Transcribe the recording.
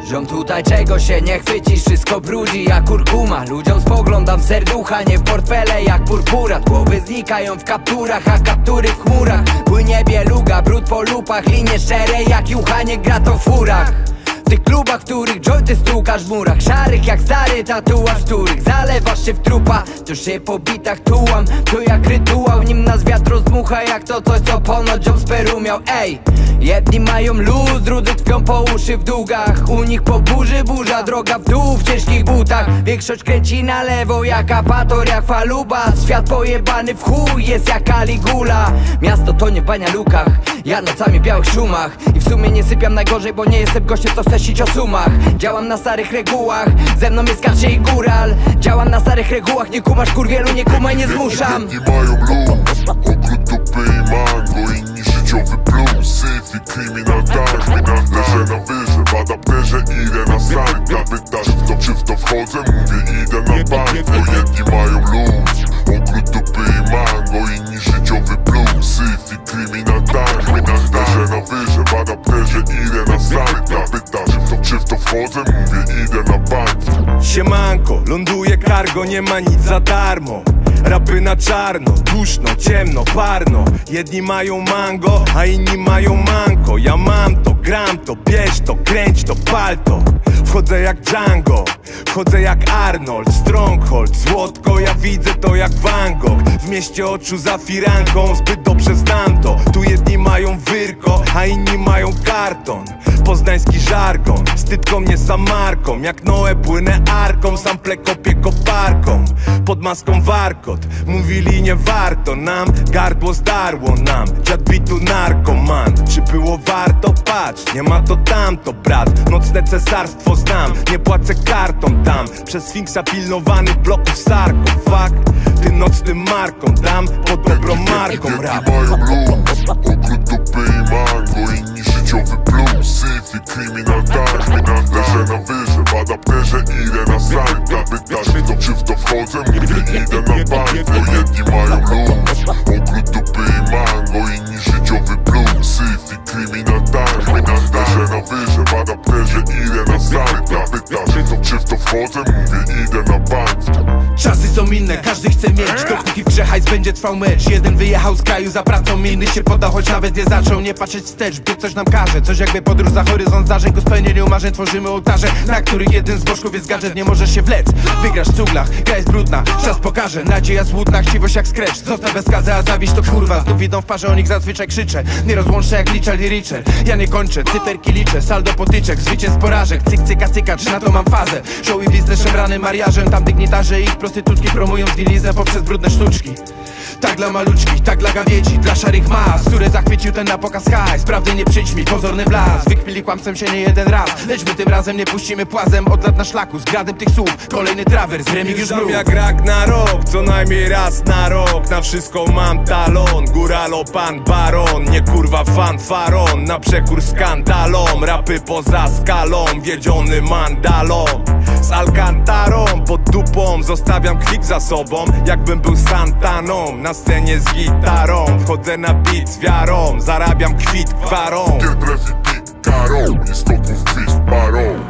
Ziom, tutaj czego się nie chwycisz, wszystko brudzi jak kurkuma. Ludziom spoglądam w serducha, nie w portfele jak purpura. Głowy znikają w kapturach, a kaptury w chmurach. Płynie bieluga, brud po lupach, linie szczere jak jucha, nie gra to w furach. W tych klubach, w których jointy stukasz w murach, szarych jak stary tatuaż, w których zalewasz się w trupa. Wciąż się po bitach tułam, to jak rytuał, nim nas wiatr rozdmucha, jak to coś, co ponoć ziom z Peru miał. Ej, jedni mają luz, drudzy tkwią po uszy w długach. U nich po burzy burza, droga w dół w ciężkich butach. Większość kręci na lewo jak apator, jak faluba. Świat pojebany w chuj jest jak Caligula. Miasto to nie w banialukach, ja nocami w białych szumach. I w sumie nie sypiam najgorzej, bo nie jestem gościem, co chce sić o sumach. Działam na starych regułach, ze mną jest Karcie i Góral. Działam na starych regułach, nie kumasz kurwielu, nie kumaj, nie zmuszam. Jedni mają luz, ogród dupy i mango. Inni życiowy plus, syf i kryminal tango. Leżę na wyrze, w adapterze, idę na sanka. Pytasz czy w to wchodzę, mówię idę na bank. Bo jedni mają luz, ogród dupy i mango. Inni życiowy plus, syf i kryminal tango. Leżę na wyrze, w adapterze, idę na sanka. Pytasz czy w to wchodzę, mówię idę na bank. Siemanko, ląduje cargo, nie ma nic za darmo. Rapy na czarno, duszno, ciemno, parno. Jedni mają mango, a inni mają manko. Ja mam to, gram to, bierz to, kręć to, pal to. Wchodzę jak Django, wchodzę jak Arnold. Stronghold, złotko, ja widzę to jak Van Gogh. W mieście oczu za firanką, zbyt dobrze znam to. Tu jedni mają wyrko, a inni mają karton. Poznański żargon, wstydką nie samarką. Jak Noe płynę arką, sample kopię koparką. Pod maską warkot, mówili nie warto nam. Gardło zdarło nam, dziad bitu narkoman. Czy było warto? Patrz, nie ma to tamto brat. Nocne cesarstwo znam, nie płacę kartą tam. Przez Sfinksa pilnowany bloków sarkofag. Ty nocnym markom dam, pod dobrą marką rap. Jedni mają luz, ogród dupy i mango. Inni życiowy plus, syf i kryminal tango. Leżę na wyrze, w adapterze, idę na sanka. Pytasz czy w to wchodzę, mówię idę na bank. Bo jedni mają luz, ogród dupy i mango. Inni życiowy plus, syf i kryminal tango. Leżę na wyrze, w adapterze, idę na sanka. Pytasz czy w to wchodzę, mówię idę na bank. Czasy są inne, każdy chce mieć. Dopóki w grze hajs będzie trwał mecz. Jeden wyjechał z kraju za pracą, inny się poddał, choć nawet nie zaczął. Nie patrzeć wstecz, by coś nam każe. Coś jakby podróż za horyzont zdarzeń. Ku spełnieniu marzeń tworzymy ołtarze, na których jeden z bożków jest gadżet. Nie możesz się wlec, wygrasz w cuglach. Gra jest brudna, czas pokaże. Nadzieja złudna, chciwość jak scratch. Zostaw bez skazy, a zawiść to kurwa. Znów idą w parze, o nich zazwyczaj krzyczę. Nie rozłączę jak Lichel i Richer. Ja nie kończę, cyferki liczę. Saldo potyczek, zwycięstw porażek. Cyk, cyka, cyka, czy na to mam fazę. Show i biznes szemrany mariażem. Tam dygnitarze ich prostytutki promują zgnilizę poprzez brudne sztuczki. Tak dla maluczkich, tak dla gawiedzi, dla szarych mas, które zachwycił ten na pokaz hajs. Prawdy nie przyjdź mi, pozorny blask. Wykpili kłamcem się nie jeden raz, lecz my tym razem nie puścimy płazem. Od lat na szlaku, z gradem tych słów, kolejny trawers, Remigiusz Bruk. Jak rak na rok, co najmniej raz na rok. Na wszystko mam talon, góralo pan baron. Nie kurwa fanfaron, na przekór skandalom. Rapy poza skalą, wiedziony mandalom. Z Alcantarą pod dupą, zostawiam kwik za sobą, jakbym był Santaną. Na scenie z gitarą, wchodzę na beat z wiarą. Zarabiam kwit gwarą. Nie trafi pit karą i 102 gwizd parą.